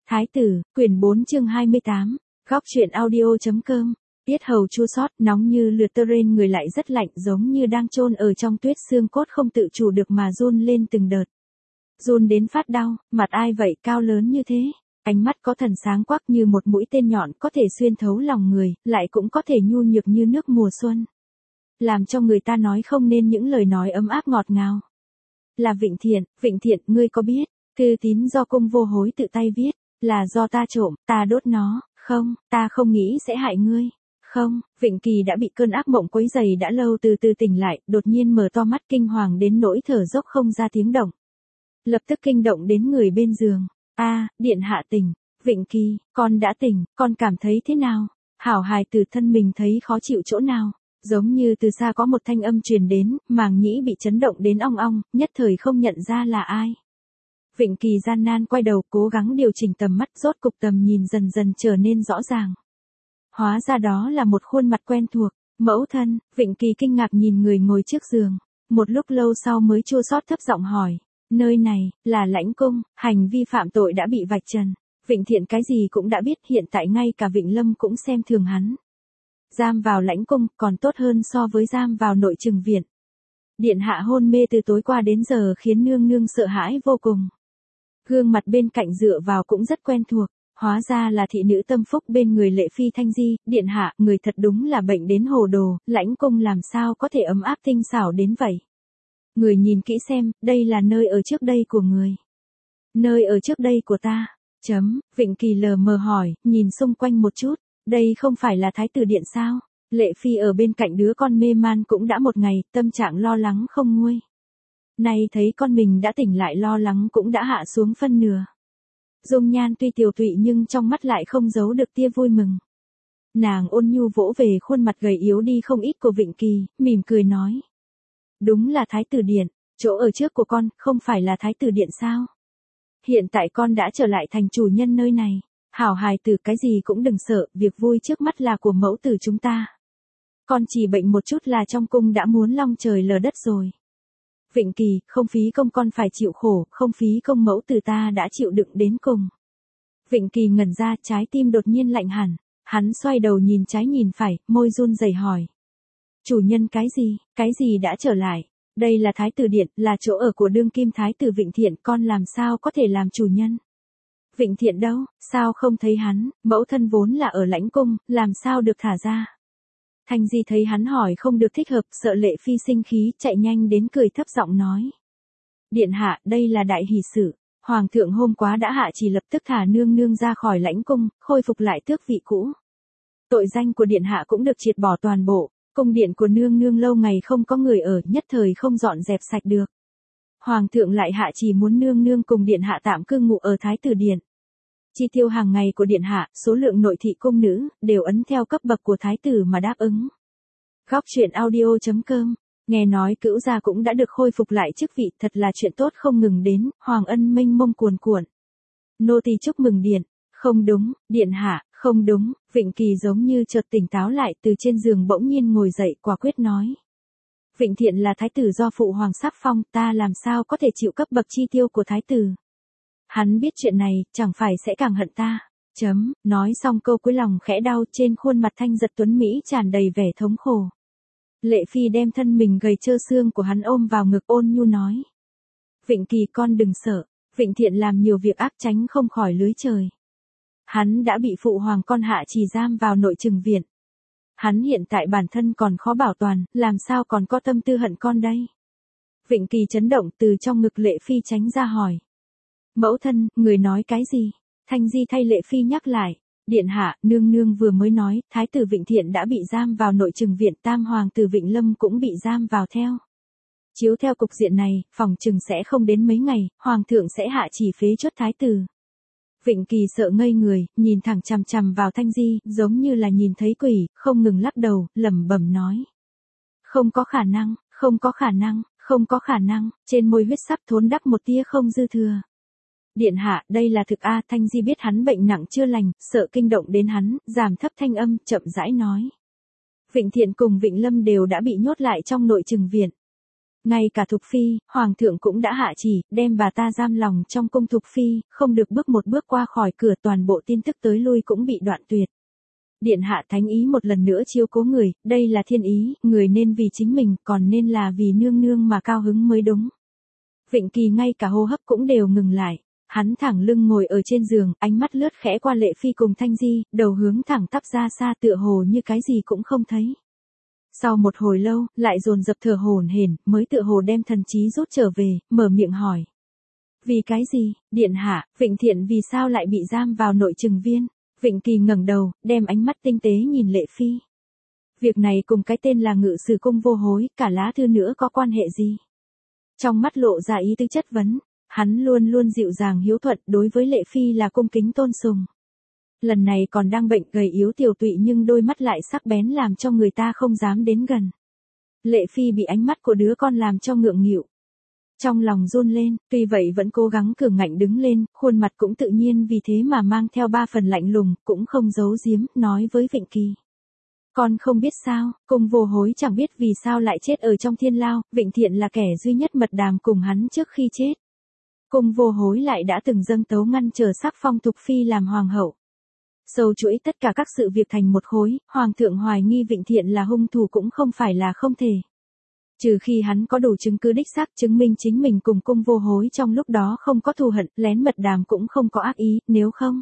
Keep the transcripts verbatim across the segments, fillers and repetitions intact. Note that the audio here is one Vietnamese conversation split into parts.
Thái tử, quyển bốn chương hai mươi tám, góc truyện audio.com, tiết hầu chua xót, nóng như lửa, tơ rên người lại rất lạnh, giống như đang chôn ở trong tuyết, xương cốt không tự chủ được mà run lên từng đợt. Run đến phát đau, mặt ai vậy cao lớn như thế, ánh mắt có thần sáng quắc như một mũi tên nhọn, có thể xuyên thấu lòng người, lại cũng có thể nhu nhược như nước mùa xuân. Làm cho người ta nói không nên những lời nói ấm áp ngọt ngào. Là Vịnh Thiện, Vịnh Thiện, ngươi có biết, thư tín do cung vô hối tự tay viết, là do ta trộm, ta đốt nó, không, ta không nghĩ sẽ hại ngươi. Không, Vịnh Kỳ đã bị cơn ác mộng quấy dày đã lâu từ từ tỉnh lại, đột nhiên mở to mắt kinh hoàng đến nỗi thở dốc không ra tiếng động. Lập tức kinh động đến người bên giường. A, điện hạ tỉnh, Vịnh Kỳ, con đã tỉnh, con cảm thấy thế nào? Hảo hài từ thân mình thấy khó chịu chỗ nào? Giống như từ xa có một thanh âm truyền đến, màng nhĩ bị chấn động đến ong ong, nhất thời không nhận ra là ai. Vịnh Kỳ gian nan quay đầu, cố gắng điều chỉnh tầm mắt, rốt cục tầm nhìn dần dần trở nên rõ ràng. Hóa ra đó là một khuôn mặt quen thuộc, mẫu thân. Vịnh Kỳ kinh ngạc nhìn người ngồi trước giường, một lúc lâu sau mới chua xót thấp giọng hỏi, nơi này, là Lãnh Cung, hành vi phạm tội đã bị vạch trần. Vịnh Thiện cái gì cũng đã biết, hiện tại ngay cả Vịnh Lâm cũng xem thường hắn. Giam vào Lãnh Cung còn tốt hơn so với giam vào nội trừng viện. Điện hạ hôn mê từ tối qua đến giờ khiến nương nương sợ hãi vô cùng. Gương mặt bên cạnh dựa vào cũng rất quen thuộc, hóa ra là thị nữ tâm phúc bên người Lệ Phi Thanh Di. Điện hạ, người thật đúng là bệnh đến hồ đồ, Lãnh Cung làm sao có thể ấm áp tinh xảo đến vậy. Người nhìn kỹ xem, đây là nơi ở trước đây của người. Nơi ở trước đây của ta. Chấm, Vịnh Kỳ lờ mờ hỏi, nhìn xung quanh một chút, đây không phải là Thái tử điện sao? Lệ Phi ở bên cạnh đứa con mê man cũng đã một ngày, tâm trạng lo lắng không nguôi. Nay thấy con mình đã tỉnh lại, lo lắng cũng đã hạ xuống phân nửa. Dung nhan tuy tiều tụy nhưng trong mắt lại không giấu được tia vui mừng. Nàng ôn nhu vỗ về khuôn mặt gầy yếu đi không ít của Vịnh Kỳ, mỉm cười nói. Đúng là Thái tử điện, chỗ ở trước của con, không phải là Thái tử điện sao? Hiện tại con đã trở lại thành chủ nhân nơi này. Hảo hài tử, cái gì cũng đừng sợ, việc vui trước mắt là của mẫu tử chúng ta. Con chỉ bệnh một chút là trong cung đã muốn long trời lở đất rồi. Vịnh Kỳ, không phí công con phải chịu khổ, không phí công mẫu tử ta đã chịu đựng đến cùng. Vịnh Kỳ ngẩn ra, trái tim đột nhiên lạnh hẳn, hắn xoay đầu nhìn trái nhìn phải, môi run rẩy hỏi. Chủ nhân cái gì, cái gì đã trở lại? Đây là Thái tử điện, là chỗ ở của đương kim Thái tử Vịnh Thiện, con làm sao có thể làm chủ nhân? Vịnh Thiện đâu, sao không thấy hắn, mẫu thân vốn là ở Lãnh Cung, làm sao được thả ra? Thanh Di thấy hắn hỏi không được thích hợp, sợ Lệ Phi sinh khí, chạy nhanh đến cười thấp giọng nói. Điện hạ, đây là đại hỷ sự, Hoàng thượng hôm qua đã hạ chỉ lập tức thả nương nương ra khỏi Lãnh Cung, khôi phục lại tước vị cũ. Tội danh của điện hạ cũng được triệt bỏ toàn bộ, cung điện của nương nương lâu ngày không có người ở, nhất thời không dọn dẹp sạch được. Hoàng thượng lại hạ chỉ muốn nương nương cùng điện hạ tạm cư ngụ ở Thái tử điện. Chi tiêu hàng ngày của điện hạ, số lượng nội thị cung nữ, đều ấn theo cấp bậc của thái tử mà đáp ứng. Góc truyện audio.com, nghe nói Cữu gia cũng đã được khôi phục lại chức vị, thật là chuyện tốt không ngừng đến, hoàng ân mênh mông cuồn cuộn. Nô tỳ chúc mừng điện, không đúng, điện hạ, không đúng, Vịnh Kỳ giống như chợt tỉnh táo lại, từ trên giường bỗng nhiên ngồi dậy, quả quyết nói. Vịnh Thiện là thái tử do phụ hoàng sắc phong, ta làm sao có thể chịu cấp bậc chi tiêu của thái tử. Hắn biết chuyện này, chẳng phải sẽ càng hận ta. Chấm, nói xong câu cuối lòng khẽ đau, trên khuôn mặt thanh giật tuấn Mỹ tràn đầy vẻ thống khổ. Lệ Phi đem thân mình gầy trơ xương của hắn ôm vào ngực, ôn nhu nói. Vịnh Kỳ, con đừng sợ, Vịnh Thiện làm nhiều việc ác tránh không khỏi lưới trời. Hắn đã bị phụ hoàng con hạ chỉ giam vào nội trừng viện. Hắn hiện tại bản thân còn khó bảo toàn, làm sao còn có tâm tư hận con đây? Vịnh Kỳ chấn động, từ trong ngực Lệ Phi tránh ra hỏi. Mẫu thân, người nói cái gì? Thanh Di thay Lệ Phi nhắc lại. Điện hạ, nương nương vừa mới nói, Thái tử Vịnh Thiện đã bị giam vào nội trừng viện, tam hoàng tử Vịnh Lâm cũng bị giam vào theo. Chiếu theo cục diện này, phòng trừng sẽ không đến mấy ngày, hoàng thượng sẽ hạ chỉ phế chốt thái tử. Vịnh Kỳ sợ ngây người, nhìn thẳng chằm chằm vào Thanh Di, giống như là nhìn thấy quỷ, không ngừng lắc đầu, lẩm bẩm nói. Không có khả năng, không có khả năng, không có khả năng, trên môi huyết sắp thốn đắp một tia không dư thừa. Điện hạ, đây là thực a. Thanh Di biết hắn bệnh nặng chưa lành, sợ kinh động đến hắn, giảm thấp thanh âm, chậm rãi nói. Vịnh Thiện cùng Vịnh Lâm đều đã bị nhốt lại trong nội trừng viện. Ngay cả Thục Phi, Hoàng thượng cũng đã hạ chỉ, đem bà ta giam lòng trong cung Thục Phi, không được bước một bước qua khỏi cửa, toàn bộ tin tức tới lui cũng bị đoạn tuyệt. Điện hạ thánh ý một lần nữa chiếu cố người, đây là thiên ý, người nên vì chính mình, còn nên là vì nương nương mà cao hứng mới đúng. Vịnh Kỳ ngay cả hô hấp cũng đều ngừng lại. Hắn thẳng lưng ngồi ở trên giường, ánh mắt lướt khẽ qua Lệ Phi cùng Thanh Di, đầu hướng thẳng tắp ra xa, tựa hồ như cái gì cũng không thấy. Sau một hồi lâu, lại dồn dập thở hổn hển, mới tựa hồ đem thần trí rút trở về, mở miệng hỏi. Vì cái gì, điện hạ, Vịnh Thiện vì sao lại bị giam vào nội trừng viên? Vịnh Kỳ ngẩng đầu, đem ánh mắt tinh tế nhìn Lệ Phi. Việc này cùng cái tên là Ngự Sử Cung Vô Hối, cả lá thư nữa có quan hệ gì? Trong mắt lộ ra ý tứ chất vấn, hắn luôn luôn dịu dàng hiếu thuận, đối với Lệ Phi là cung kính tôn sùng. Lần này còn đang bệnh gầy yếu tiểu tụy nhưng đôi mắt lại sắc bén làm cho người ta không dám đến gần. Lệ Phi bị ánh mắt của đứa con làm cho ngượng nghịu. Trong lòng run lên, tuy vậy vẫn cố gắng cường ngạnh đứng lên, khuôn mặt cũng tự nhiên vì thế mà mang theo ba phần lạnh lùng, cũng không giấu giếm, nói với Vịnh Kỳ. Con không biết sao, Cung Vô Hối chẳng biết vì sao lại chết ở trong thiên lao, Vịnh Thiện là kẻ duy nhất mật đàm cùng hắn trước khi chết. Cung Vô Hối lại đã từng dâng tấu ngăn trở sắc phong Thục Phi làm hoàng hậu. Sâu chuỗi tất cả các sự việc thành một khối, Hoàng thượng hoài nghi Vịnh Thiện là hung thủ cũng không phải là không thể. Trừ khi hắn có đủ chứng cứ đích xác chứng minh chính mình cùng Cung Vô Hối trong lúc đó không có thù hận, lén mật đàm cũng không có ác ý, nếu không.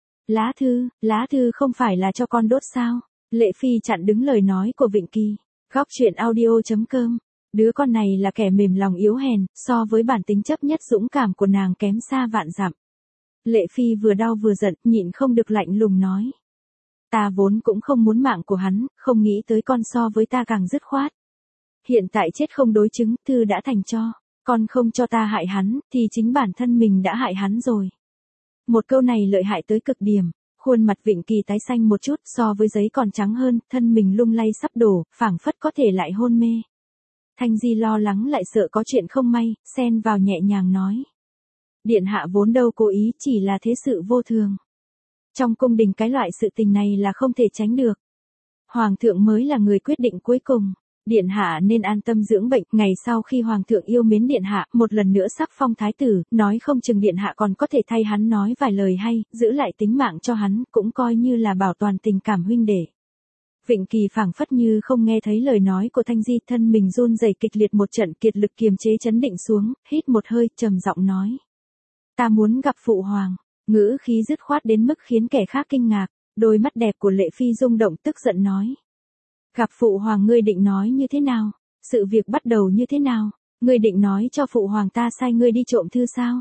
Lá thư, lá thư không phải là cho con đốt sao? Lệ Phi chặn đứng lời nói của Vịnh Kỳ. Góc truyện audio chấm com. Đứa con này là kẻ mềm lòng yếu hèn, so với bản tính chấp nhất dũng cảm của nàng kém xa vạn dặm. Lệ Phi vừa đau vừa giận, nhịn không được lạnh lùng nói. Ta vốn cũng không muốn mạng của hắn, không nghĩ tới con so với ta càng dứt khoát. Hiện tại chết không đối chứng, thư đã thành cho. Con không cho ta hại hắn, thì chính bản thân mình đã hại hắn rồi. Một câu này lợi hại tới cực điểm. Khuôn mặt Vịnh Kỳ tái xanh một chút, so với giấy còn trắng hơn, thân mình lung lay sắp đổ, phảng phất có thể lại hôn mê. Thanh Di lo lắng lại sợ có chuyện không may, xen vào nhẹ nhàng nói. Điện hạ vốn đâu cố ý, chỉ là thế sự vô thường. Trong cung đình cái loại sự tình này là không thể tránh được. Hoàng thượng mới là người quyết định cuối cùng. Điện hạ nên an tâm dưỡng bệnh, ngày sau khi hoàng thượng yêu mến điện hạ, một lần nữa sắc phong thái tử, nói không chừng điện hạ còn có thể thay hắn nói vài lời hay, giữ lại tính mạng cho hắn, cũng coi như là bảo toàn tình cảm huynh đệ. Vịnh Kỳ phảng phất như không nghe thấy lời nói của Thanh Di, thân mình run rẩy kịch liệt một trận, kiệt lực kiềm chế chấn định xuống, hít một hơi, trầm giọng nói. Ta muốn gặp phụ hoàng, ngữ khí dứt khoát đến mức khiến kẻ khác kinh ngạc, đôi mắt đẹp của Lệ Phi rung động tức giận nói. Gặp phụ hoàng ngươi định nói như thế nào? Sự việc bắt đầu như thế nào? Ngươi định nói cho phụ hoàng ta sai ngươi đi trộm thư sao?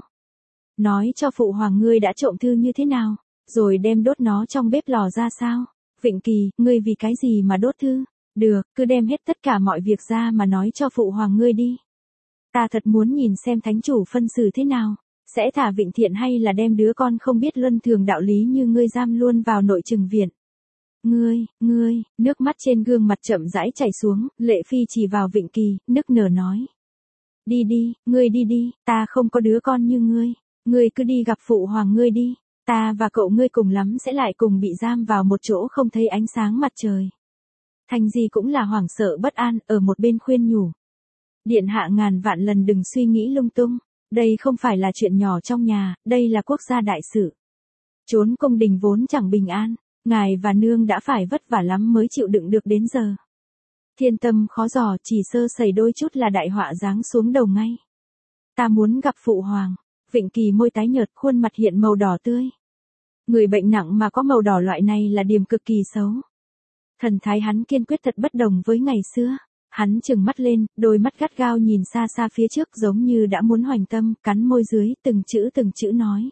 Nói cho phụ hoàng ngươi đã trộm thư như thế nào? Rồi đem đốt nó trong bếp lò ra sao? Vịnh Kỳ, ngươi vì cái gì mà đốt thư? Được, cứ đem hết tất cả mọi việc ra mà nói cho phụ hoàng ngươi đi. Ta thật muốn nhìn xem thánh chủ phân xử thế nào. Sẽ thả Vịnh Thiện hay là đem đứa con không biết luân thường đạo lý như ngươi giam luôn vào nội trừng viện? Ngươi, ngươi, nước mắt trên gương mặt chậm rãi chảy xuống, Lệ Phi chỉ vào Vịnh Kỳ, nức nở nói. Đi đi, ngươi đi đi, ta không có đứa con như ngươi, ngươi cứ đi gặp phụ hoàng ngươi đi, ta và cậu ngươi cùng lắm sẽ lại cùng bị giam vào một chỗ không thấy ánh sáng mặt trời. Thanh Di cũng là hoảng sợ bất an, ở một bên khuyên nhủ. Điện hạ ngàn vạn lần đừng suy nghĩ lung tung, đây không phải là chuyện nhỏ trong nhà, đây là quốc gia đại sự. Trốn cung đình vốn chẳng bình an. Ngài và nương đã phải vất vả lắm mới chịu đựng được đến giờ. Thiên tâm khó dò, chỉ sơ sẩy đôi chút là đại họa giáng xuống đầu ngay. Ta muốn gặp phụ hoàng. Vịnh Kỳ môi tái nhợt, khuôn mặt hiện màu đỏ tươi. Người bệnh nặng mà có màu đỏ loại này là điểm cực kỳ xấu. Thần thái hắn kiên quyết thật bất đồng với ngày xưa. Hắn trừng mắt lên, đôi mắt gắt gao nhìn xa xa phía trước giống như đã muốn hoành tâm, cắn môi dưới, từng chữ từng chữ nói.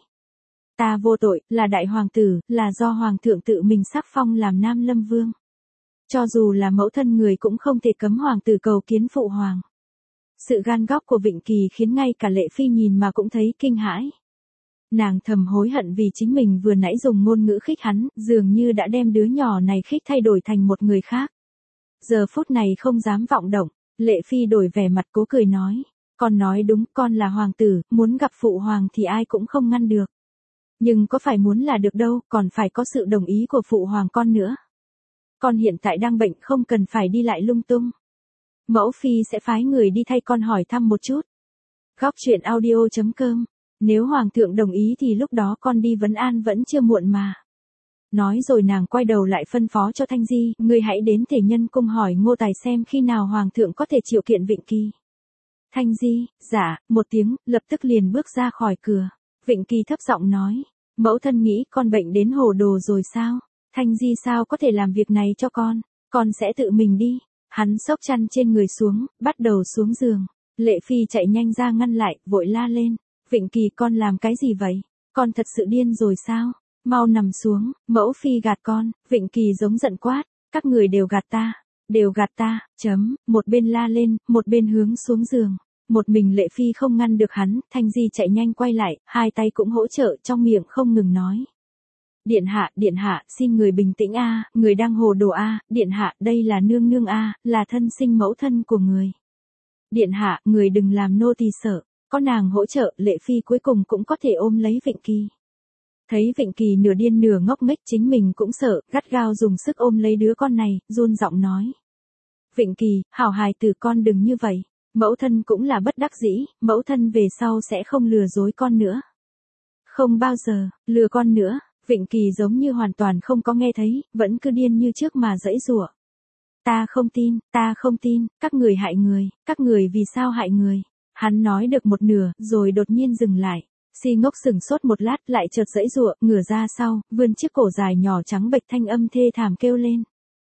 Ta vô tội, là đại hoàng tử, là do hoàng thượng tự mình sắc phong làm Nam Lâm Vương. Cho dù là mẫu thân người cũng không thể cấm hoàng tử cầu kiến phụ hoàng. Sự gan góc của Vịnh Kỳ khiến ngay cả Lệ Phi nhìn mà cũng thấy kinh hãi. Nàng thầm hối hận vì chính mình vừa nãy dùng ngôn ngữ khích hắn, dường như đã đem đứa nhỏ này khích thay đổi thành một người khác. Giờ phút này không dám vọng động, Lệ Phi đổi vẻ mặt cố cười nói. Con nói đúng, con là hoàng tử, muốn gặp phụ hoàng thì ai cũng không ngăn được. Nhưng có phải muốn là được đâu, còn phải có sự đồng ý của phụ hoàng con nữa. Con hiện tại đang bệnh không cần phải đi lại lung tung. Mẫu phi sẽ phái người đi thay con hỏi thăm một chút. Góc truyện audio chấm com. Nếu hoàng thượng đồng ý thì lúc đó con đi vấn an vẫn chưa muộn mà. Nói rồi nàng quay đầu lại phân phó cho Thanh Di, ngươi hãy đến Thể Nhân cung hỏi Ngô Tài xem khi nào hoàng thượng có thể triệu kiện Vịnh Kỳ. Thanh Di, dạ, một tiếng, lập tức liền bước ra khỏi cửa. Vịnh Kỳ thấp giọng nói, mẫu thân nghĩ con bệnh đến hồ đồ rồi sao? Thanh Di sao có thể làm việc này cho con, con sẽ tự mình đi. Hắn xốc chăn trên người xuống, bắt đầu xuống giường. Lệ Phi chạy nhanh ra ngăn lại, vội la lên. Vịnh Kỳ con làm cái gì vậy? Con thật sự điên rồi sao? Mau nằm xuống, mẫu phi gạt con. Vịnh Kỳ giống giận quát, các người đều gạt ta, đều gạt ta, chấm, một bên la lên, một bên hướng xuống giường. Một mình Lệ Phi không ngăn được hắn, Thanh Di chạy nhanh quay lại, hai tay cũng hỗ trợ, trong miệng không ngừng nói. Điện hạ, điện hạ, xin người bình tĩnh a, người đang hồ đồ a, điện hạ, đây là nương nương a, là thân sinh mẫu thân của người. Điện hạ, người đừng làm nô tỳ sợ, có nàng hỗ trợ, Lệ Phi cuối cùng cũng có thể ôm lấy Vịnh Kỳ. Thấy Vịnh Kỳ nửa điên nửa ngốc nghếch, chính mình cũng sợ, gắt gao dùng sức ôm lấy đứa con này, run giọng nói. Vịnh Kỳ, hảo hài tử con đừng như vậy, mẫu thân cũng là bất đắc dĩ, mẫu thân về sau sẽ không lừa dối con nữa. Không bao giờ, lừa con nữa. Vịnh Kỳ giống như hoàn toàn không có nghe thấy, vẫn cứ điên như trước mà giãy giụa. Ta không tin, ta không tin, các người hại người, các người vì sao hại người. Hắn nói được một nửa, rồi đột nhiên dừng lại. Si Ngốc sừng sốt một lát, lại chợt giãy giụa, ngửa ra sau, vươn chiếc cổ dài nhỏ trắng bệch, thanh âm thê thảm kêu lên.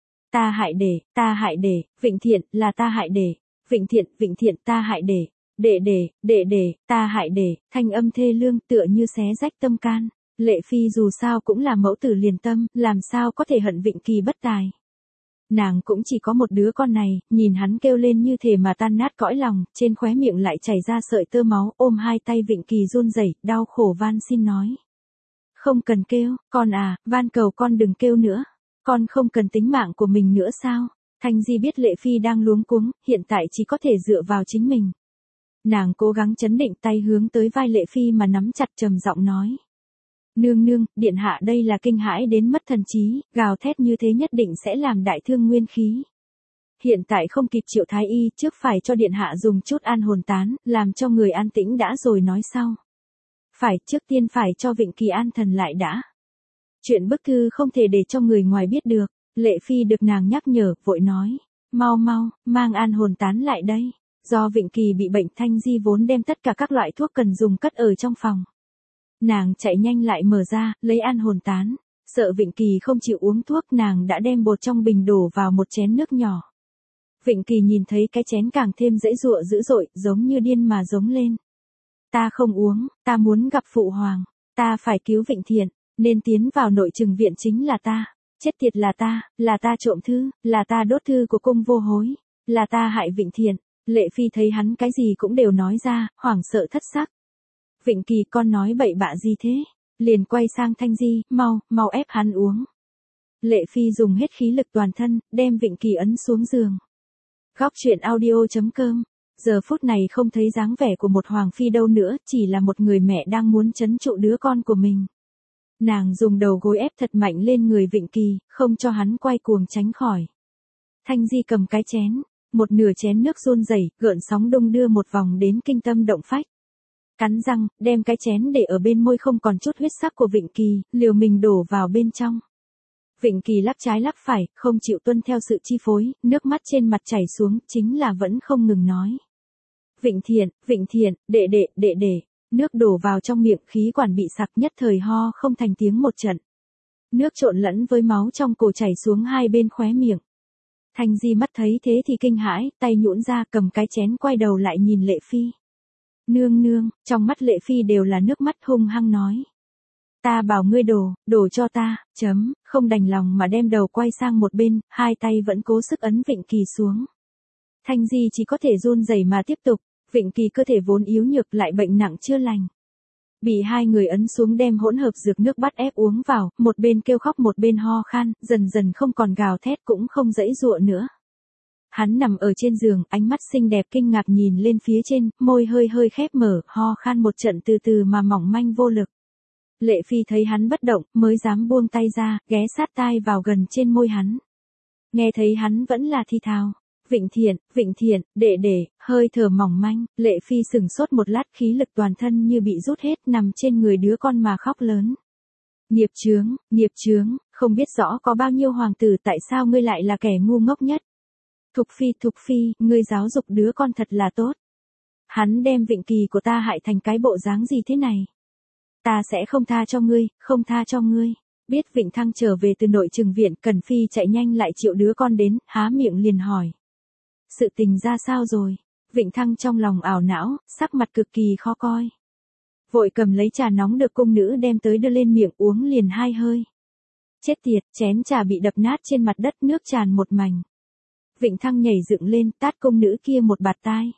Ta hại đệ, ta hại đệ, Vịnh Thiện, là ta hại đệ. Vịnh Thiện, Vịnh Thiện, ta hại đệ. Đệ đệ, đệ đệ, ta hại đệ, thanh âm thê lương tựa như xé rách tâm can. Lệ Phi dù sao cũng là mẫu tử liền tâm, làm sao có thể hận Vịnh Kỳ bất tài. Nàng cũng chỉ có một đứa con này, nhìn hắn kêu lên như thể mà tan nát cõi lòng, trên khóe miệng lại chảy ra sợi tơ máu, ôm hai tay Vịnh Kỳ run rẩy, đau khổ van xin nói. Không cần kêu, con à, van cầu con đừng kêu nữa, con không cần tính mạng của mình nữa sao? Thanh Di biết Lệ Phi đang luống cuống, hiện tại chỉ có thể dựa vào chính mình. Nàng cố gắng trấn định, tay hướng tới vai Lệ Phi mà nắm chặt, trầm giọng nói. Nương nương, điện hạ đây là kinh hãi đến mất thần trí, gào thét như thế nhất định sẽ làm đại thương nguyên khí. Hiện tại không kịp triệu thái y, trước phải cho điện hạ dùng chút an hồn tán, làm cho người an tĩnh đã rồi nói sau. Phải, trước tiên phải cho Vịnh Kỳ an thần lại đã. Chuyện bức thư không thể để cho người ngoài biết được. Lệ Phi được nàng nhắc nhở, vội nói. Mau mau, mang an hồn tán lại đây. Do Vịnh Kỳ bị bệnh, Thanh Di vốn đem tất cả các loại thuốc cần dùng cất ở trong phòng. Nàng chạy nhanh lại mở ra, lấy an hồn tán. Sợ Vịnh Kỳ không chịu uống thuốc, nàng đã đem bột trong bình đổ vào một chén nước nhỏ. Vịnh Kỳ nhìn thấy cái chén càng thêm dãy giụa dữ dội, giống như điên mà giống lên. Ta không uống, ta muốn gặp phụ hoàng, ta phải cứu Vịnh Thiện, nên tiến vào nội trừng viện chính là ta. Chết tiệt là ta, là ta trộm thư, là ta đốt thư của cung vô hối, là ta hại Vịnh Thiện. Lệ Phi thấy hắn cái gì cũng đều nói ra, hoảng sợ thất sắc. Vịnh Kỳ con nói bậy bạ gì thế? Liền quay sang Thanh Di, mau, mau ép hắn uống. Lệ Phi dùng hết khí lực toàn thân, đem Vịnh Kỳ ấn xuống giường. Góc truyện audio chấm com. Giờ phút này không thấy dáng vẻ của một hoàng phi đâu nữa, chỉ là một người mẹ đang muốn trấn trụ đứa con của mình. Nàng dùng đầu gối ép thật mạnh lên người Vịnh Kỳ, không cho hắn quay cuồng tránh khỏi. Thanh Di cầm cái chén, một nửa chén nước run rẩy, gợn sóng đung đưa một vòng đến kinh tâm động phách. Cắn răng, đem cái chén để ở bên môi không còn chút huyết sắc của Vịnh Kỳ, liều mình đổ vào bên trong. Vịnh Kỳ lắc trái lắc phải, không chịu tuân theo sự chi phối, nước mắt trên mặt chảy xuống, chính là vẫn không ngừng nói. Vịnh Thiện, Vịnh Thiện, đệ đệ, đệ đệ. Nước đổ vào trong miệng, khí quản bị sặc, nhất thời ho không thành tiếng một trận. Nước trộn lẫn với máu trong cổ chảy xuống hai bên khóe miệng. Thanh Di mắt thấy thế thì kinh hãi, tay nhũn ra cầm cái chén quay đầu lại nhìn Lệ Phi. Nương nương, trong mắt Lệ Phi đều là nước mắt, hung hăng nói. Ta bảo ngươi đổ, đổ cho ta, chấm, không đành lòng mà đem đầu quay sang một bên, hai tay vẫn cố sức ấn Vịnh Kỳ xuống. Thanh Di chỉ có thể run rẩy mà tiếp tục. Vịnh Kỳ cơ thể vốn yếu nhược lại bệnh nặng chưa lành. Bị hai người ấn xuống đem hỗn hợp dược nước bắt ép uống vào, một bên kêu khóc một bên ho khan, dần dần không còn gào thét cũng không giãy giụa nữa. Hắn nằm ở trên giường, ánh mắt xinh đẹp kinh ngạc nhìn lên phía trên, môi hơi hơi khép mở, ho khan một trận từ từ mà mỏng manh vô lực. Lệ Phi thấy hắn bất động, mới dám buông tay ra, ghé sát tai vào gần trên môi hắn. Nghe thấy hắn vẫn là thi thào. Vịnh Thiện, Vịnh Thiện, đệ đệ, hơi thở mỏng manh, Lệ Phi sừng sốt một lát, khí lực toàn thân như bị rút hết, nằm trên người đứa con mà khóc lớn. Nghiệp chướng, nghiệp chướng, không biết rõ có bao nhiêu hoàng tử, tại sao ngươi lại là kẻ ngu ngốc nhất. Thục Phi, Thục Phi, ngươi giáo dục đứa con thật là tốt. Hắn đem Vịnh Kỳ của ta hại thành cái bộ dáng gì thế này. Ta sẽ không tha cho ngươi, không tha cho ngươi. Biết Vịnh Thăng trở về từ nội trừng viện, Cẩn Phi chạy nhanh lại triệu đứa con đến, há miệng liền hỏi. Sự tình ra sao rồi? Vịnh Thăng trong lòng ảo não, sắc mặt cực kỳ khó coi. Vội cầm lấy trà nóng được cung nữ đem tới đưa lên miệng uống liền hai hơi. Chết tiệt, chén trà bị đập nát trên mặt đất, nước tràn một mảnh. Vịnh Thăng nhảy dựng lên, tát cung nữ kia một bạt tai.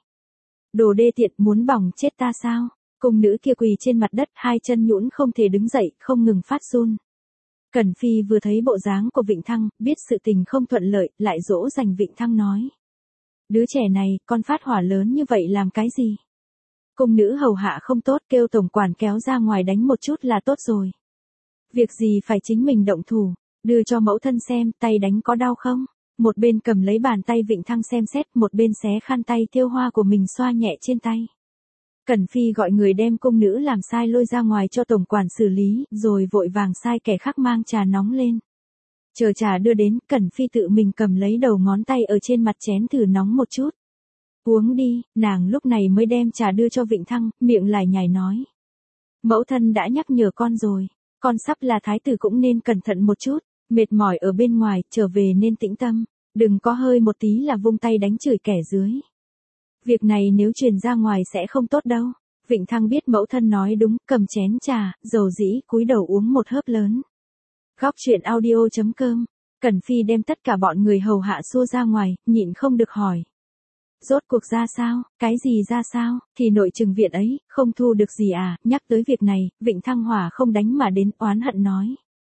Đồ đê tiện, muốn bỏng chết ta sao? Cung nữ kia quỳ trên mặt đất, hai chân nhũn không thể đứng dậy, không ngừng phát run. Cẩn Phi vừa thấy bộ dáng của Vịnh Thăng, biết sự tình không thuận lợi, lại dỗ dành Vịnh Thăng nói. Đứa trẻ này, con phát hỏa lớn như vậy làm cái gì? Cung nữ hầu hạ không tốt, kêu tổng quản kéo ra ngoài đánh một chút là tốt rồi. Việc gì phải chính mình động thủ, đưa cho mẫu thân xem, tay đánh có đau không? Một bên cầm lấy bàn tay Vịnh Thăng xem xét, một bên xé khăn tay thêu hoa của mình xoa nhẹ trên tay. Cẩn Phi gọi người đem cung nữ làm sai lôi ra ngoài cho tổng quản xử lý, rồi vội vàng sai kẻ khác mang trà nóng lên. Chờ trà đưa đến, Cẩn Phi tự mình cầm lấy đầu ngón tay ở trên mặt chén thử nóng một chút. Uống đi, nàng lúc này mới đem trà đưa cho Vịnh Thăng, miệng lải nhải nói. Mẫu thân đã nhắc nhở con rồi, con sắp là thái tử cũng nên cẩn thận một chút, mệt mỏi ở bên ngoài, trở về nên tĩnh tâm, đừng có hơi một tí là vung tay đánh chửi kẻ dưới. Việc này nếu truyền ra ngoài sẽ không tốt đâu. Vịnh Thăng biết mẫu thân nói đúng, cầm chén trà, dầu dĩ, cúi đầu uống một hớp lớn. Góc truyện audio chấm com, Cẩn Phi đem tất cả bọn người hầu hạ xua ra ngoài, nhịn không được hỏi. Rốt cuộc ra sao, cái gì ra sao, thì nội trừng viện ấy, không thu được gì à, nhắc tới việc này, Vịnh Thăng hỏa không đánh mà đến, oán hận nói.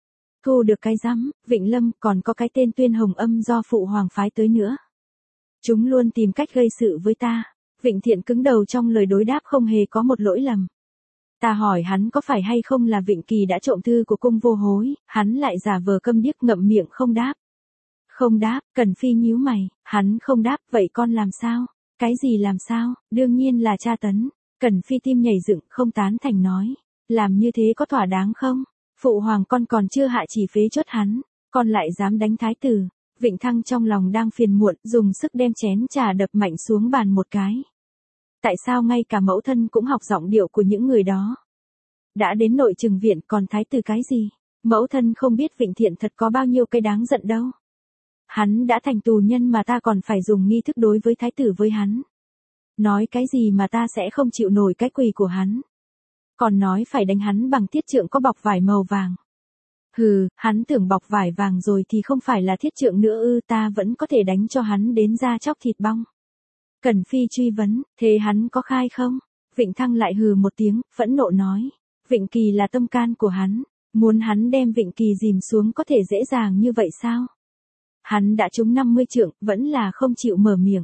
Thu được cái rắm, Vịnh Lâm, còn có cái tên Tuyên Hồng Âm do phụ hoàng phái tới nữa. Chúng luôn tìm cách gây sự với ta. Vịnh Thiện cứng đầu, trong lời đối đáp không hề có một lỗi lầm. Ta hỏi hắn có phải hay không là Vịnh Kỳ đã trộm thư của cung vô hối, hắn lại giả vờ câm điếc ngậm miệng không đáp. Không đáp, Cẩn Phi nhíu mày, hắn không đáp, vậy con làm sao? Cái gì làm sao? Đương nhiên là tra tấn. Cẩn Phi tim nhảy dựng, không tán thành nói. Làm như thế có thỏa đáng không? Phụ hoàng con còn chưa hạ chỉ phế chốt hắn, con lại dám đánh thái tử. Vịnh Thăng trong lòng đang phiền muộn, dùng sức đem chén trà đập mạnh xuống bàn một cái. Tại sao ngay cả mẫu thân cũng học giọng điệu của những người đó? Đã đến nội trừng viện còn thái tử cái gì? Mẫu thân không biết Vịnh Thiện thật có bao nhiêu cái đáng giận đâu. Hắn đã thành tù nhân mà ta còn phải dùng nghi thức đối với thái tử với hắn. Nói cái gì mà ta sẽ không chịu nổi cái quỳ của hắn. Còn nói phải đánh hắn bằng thiết trượng có bọc vải màu vàng. Hừ, hắn tưởng bọc vải vàng rồi thì không phải là thiết trượng nữa ư, ta vẫn có thể đánh cho hắn đến da chóc thịt bong. Cẩn Phi truy vấn, thế hắn có khai không? Vịnh Thăng lại hừ một tiếng, phẫn nộ nói. Vịnh Kỳ là tâm can của hắn, muốn hắn đem Vịnh Kỳ dìm xuống có thể dễ dàng như vậy sao? Hắn đã trúng năm mươi trượng, vẫn là không chịu mở miệng.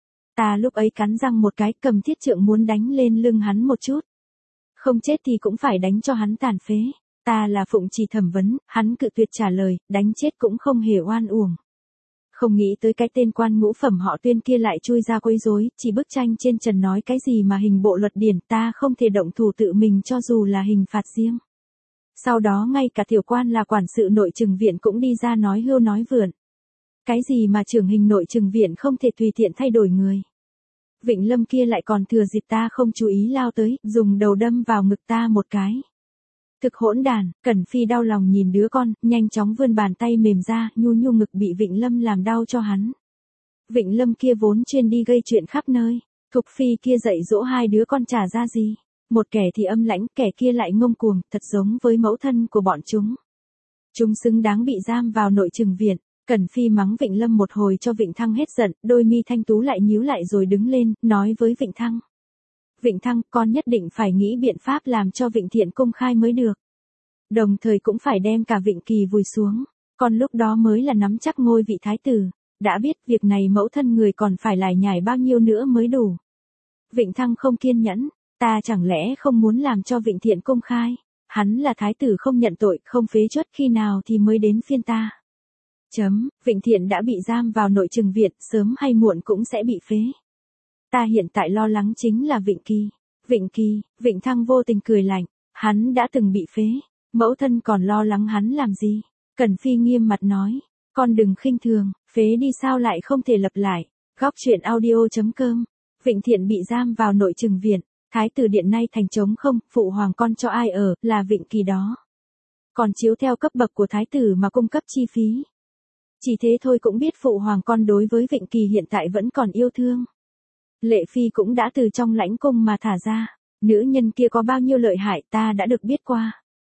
Ta lúc ấy cắn răng một cái, cầm thiết trượng muốn đánh lên lưng hắn một chút. Không chết thì cũng phải đánh cho hắn tàn phế. Ta là phụng trì thẩm vấn, hắn cự tuyệt trả lời, đánh chết cũng không hề oan uổng. Không nghĩ tới cái tên quan ngũ phẩm họ Tuyên kia lại chui ra quấy rối, chỉ bức tranh trên trần nói cái gì mà hình bộ luật điển, ta không thể động thủ tự mình cho dù là hình phạt riêng. Sau đó ngay cả tiểu quan là quản sự nội trừng viện cũng đi ra nói hưu nói vượn. Cái gì mà trưởng hình nội trừng viện không thể tùy tiện thay đổi người. Vịnh Lâm kia lại còn thừa dịp ta không chú ý lao tới, dùng đầu đâm vào ngực ta một cái. Thực hỗn đàn, Cẩn Phi đau lòng nhìn đứa con, nhanh chóng vươn bàn tay mềm ra, nhu nhu ngực bị Vịnh Lâm làm đau cho hắn. Vịnh Lâm kia vốn chuyên đi gây chuyện khắp nơi, Thục Phi kia dạy dỗ hai đứa con trả ra gì. Một kẻ thì âm lãnh, kẻ kia lại ngông cuồng, thật giống với mẫu thân của bọn chúng. Chúng xứng đáng bị giam vào nội trừng viện. Cẩn Phi mắng Vịnh Lâm một hồi cho Vịnh Thăng hết giận, đôi mi thanh tú lại nhíu lại rồi đứng lên, nói với Vịnh Thăng. Vịnh Thăng, con nhất định phải nghĩ biện pháp làm cho Vịnh Thiện công khai mới được. Đồng thời cũng phải đem cả Vịnh Kỳ vùi xuống, con lúc đó mới là nắm chắc ngôi vị thái tử. Đã biết việc này mẫu thân người còn phải lải nhải bao nhiêu nữa mới đủ. Vịnh Thăng không kiên nhẫn, ta chẳng lẽ không muốn làm cho Vịnh Thiện công khai. Hắn là thái tử không nhận tội, không phế truất, khi nào thì mới đến phiên ta. Chấm, Vịnh Thiện đã bị giam vào nội trừng viện, sớm hay muộn cũng sẽ bị phế. Ta hiện tại lo lắng chính là Vịnh Kỳ. Vịnh Kỳ, Vịnh Thăng vô tình cười lạnh, hắn đã từng bị phế, mẫu thân còn lo lắng hắn làm gì? Cẩn Phi nghiêm mặt nói, con đừng khinh thường, phế đi sao lại không thể lập lại. Góc truyện audio chấm com, Vịnh Thiện bị giam vào nội trừng viện, thái tử điện nay thành trống không, phụ hoàng con cho ai ở, là Vịnh Kỳ đó. Còn chiếu theo cấp bậc của thái tử mà cung cấp chi phí. Chỉ thế thôi cũng biết phụ hoàng con đối với Vịnh Kỳ hiện tại vẫn còn yêu thương. Lệ Phi cũng đã từ trong lãnh cung mà thả ra, nữ nhân kia có bao nhiêu lợi hại ta đã được biết qua.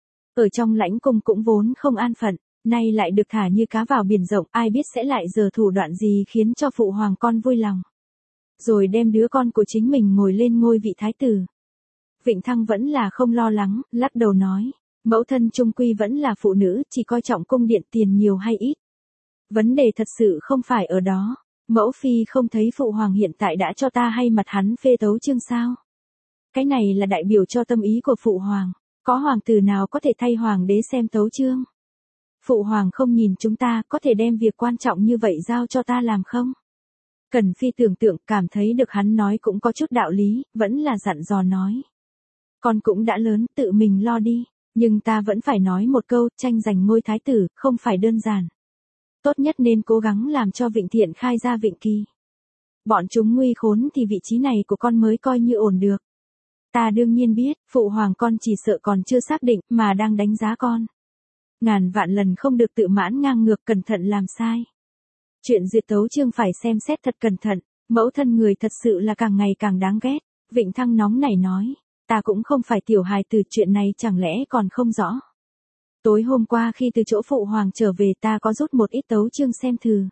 Ở trong lãnh cung cũng vốn không an phận, nay lại được thả như cá vào biển rộng, ai biết sẽ lại giở thủ đoạn gì khiến cho phụ hoàng con vui lòng. Rồi đem đứa con của chính mình ngồi lên ngôi vị thái tử. Vịnh Thăng vẫn là không lo lắng, lắc đầu nói, mẫu thân trung quy vẫn là phụ nữ, chỉ coi trọng cung điện tiền nhiều hay ít. Vấn đề thật sự không phải ở đó. Mẫu phi không thấy phụ hoàng hiện tại đã cho ta hay mặt hắn phê tấu chương sao? Cái này là đại biểu cho tâm ý của phụ hoàng, có hoàng tử nào có thể thay hoàng đế xem tấu chương? Phụ hoàng không nhìn chúng ta, có thể đem việc quan trọng như vậy giao cho ta làm không? Cẩn Phi tưởng tượng, cảm thấy được hắn nói cũng có chút đạo lý, vẫn là dặn dò nói. Con cũng đã lớn, tự mình lo đi, nhưng ta vẫn phải nói một câu, tranh giành ngôi thái tử, không phải đơn giản. Tốt nhất nên cố gắng làm cho Vịnh Thiện khai ra Vịnh Kỳ. Bọn chúng nguy khốn thì vị trí này của con mới coi như ổn được. Ta đương nhiên biết, phụ hoàng con chỉ sợ còn chưa xác định mà đang đánh giá con. Ngàn vạn lần không được tự mãn ngang ngược, cẩn thận làm sai. Chuyện duyệt tấu chương phải xem xét thật cẩn thận, mẫu thân người thật sự là càng ngày càng đáng ghét. Vịnh Thăng nóng nảy nói, ta cũng không phải tiểu hài từ, chuyện này chẳng lẽ còn không rõ. Tối hôm qua khi từ chỗ phụ hoàng trở về ta có rút một ít tấu chương xem thử.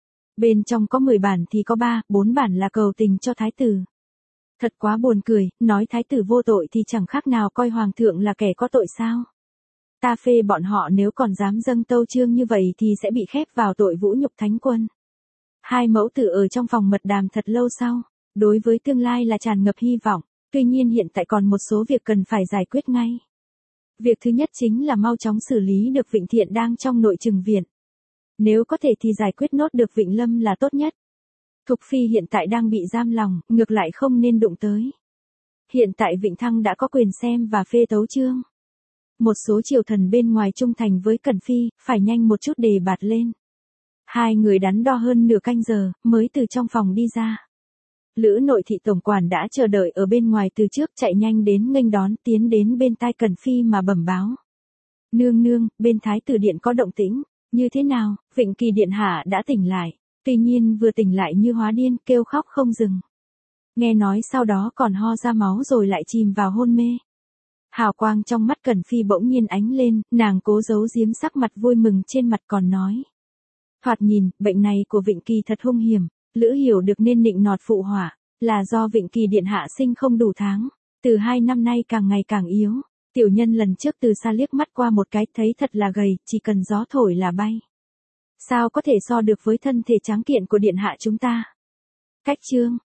Bên trong có mười bản thì có ba, bốn bản là cầu tình cho thái tử. Thật quá buồn cười, nói thái tử vô tội thì chẳng khác nào coi hoàng thượng là kẻ có tội sao. Ta phê bọn họ nếu còn dám dâng tấu chương như vậy thì sẽ bị khép vào tội vũ nhục thánh quân. Hai mẫu tử ở trong phòng mật đàm thật lâu sau, đối với tương lai là tràn ngập hy vọng, tuy nhiên hiện tại còn một số việc cần phải giải quyết ngay. Việc thứ nhất chính là mau chóng xử lý được Vịnh Thiện đang trong nội trừng viện. Nếu có thể thì giải quyết nốt được Vịnh Lâm là tốt nhất. Thục Phi hiện tại đang bị giam lòng, ngược lại không nên đụng tới. Hiện tại Vịnh Thăng đã có quyền xem và phê tấu chương. Một số triều thần bên ngoài trung thành với Cẩn Phi, phải nhanh một chút đề bạt lên. Hai người đắn đo hơn nửa canh giờ, mới từ trong phòng đi ra. Lữ nội thị tổng quản đã chờ đợi ở bên ngoài từ trước, chạy nhanh đến nghênh đón, tiến đến bên tai Cẩn Phi mà bẩm báo. Nương nương, bên thái tử điện có động tĩnh, như thế nào? Vịnh Kỳ điện hạ đã tỉnh lại, tuy nhiên vừa tỉnh lại như hóa điên, kêu khóc không dừng. Nghe nói sau đó còn ho ra máu rồi lại chìm vào hôn mê. Hào quang trong mắt Cẩn Phi bỗng nhiên ánh lên, nàng cố giấu giếm sắc mặt vui mừng trên mặt còn nói. Thoạt nhìn, bệnh này của Vịnh Kỳ thật hung hiểm. Lữ hiểu được nên nịnh nọt phụ hỏa, là do Vịnh Kỳ điện hạ sinh không đủ tháng, từ hai năm nay càng ngày càng yếu. Tiểu nhân lần trước từ xa liếc mắt qua một cái thấy thật là gầy, chỉ cần gió thổi là bay. Sao có thể so được với thân thể tráng kiện của điện hạ chúng ta? Cách chương,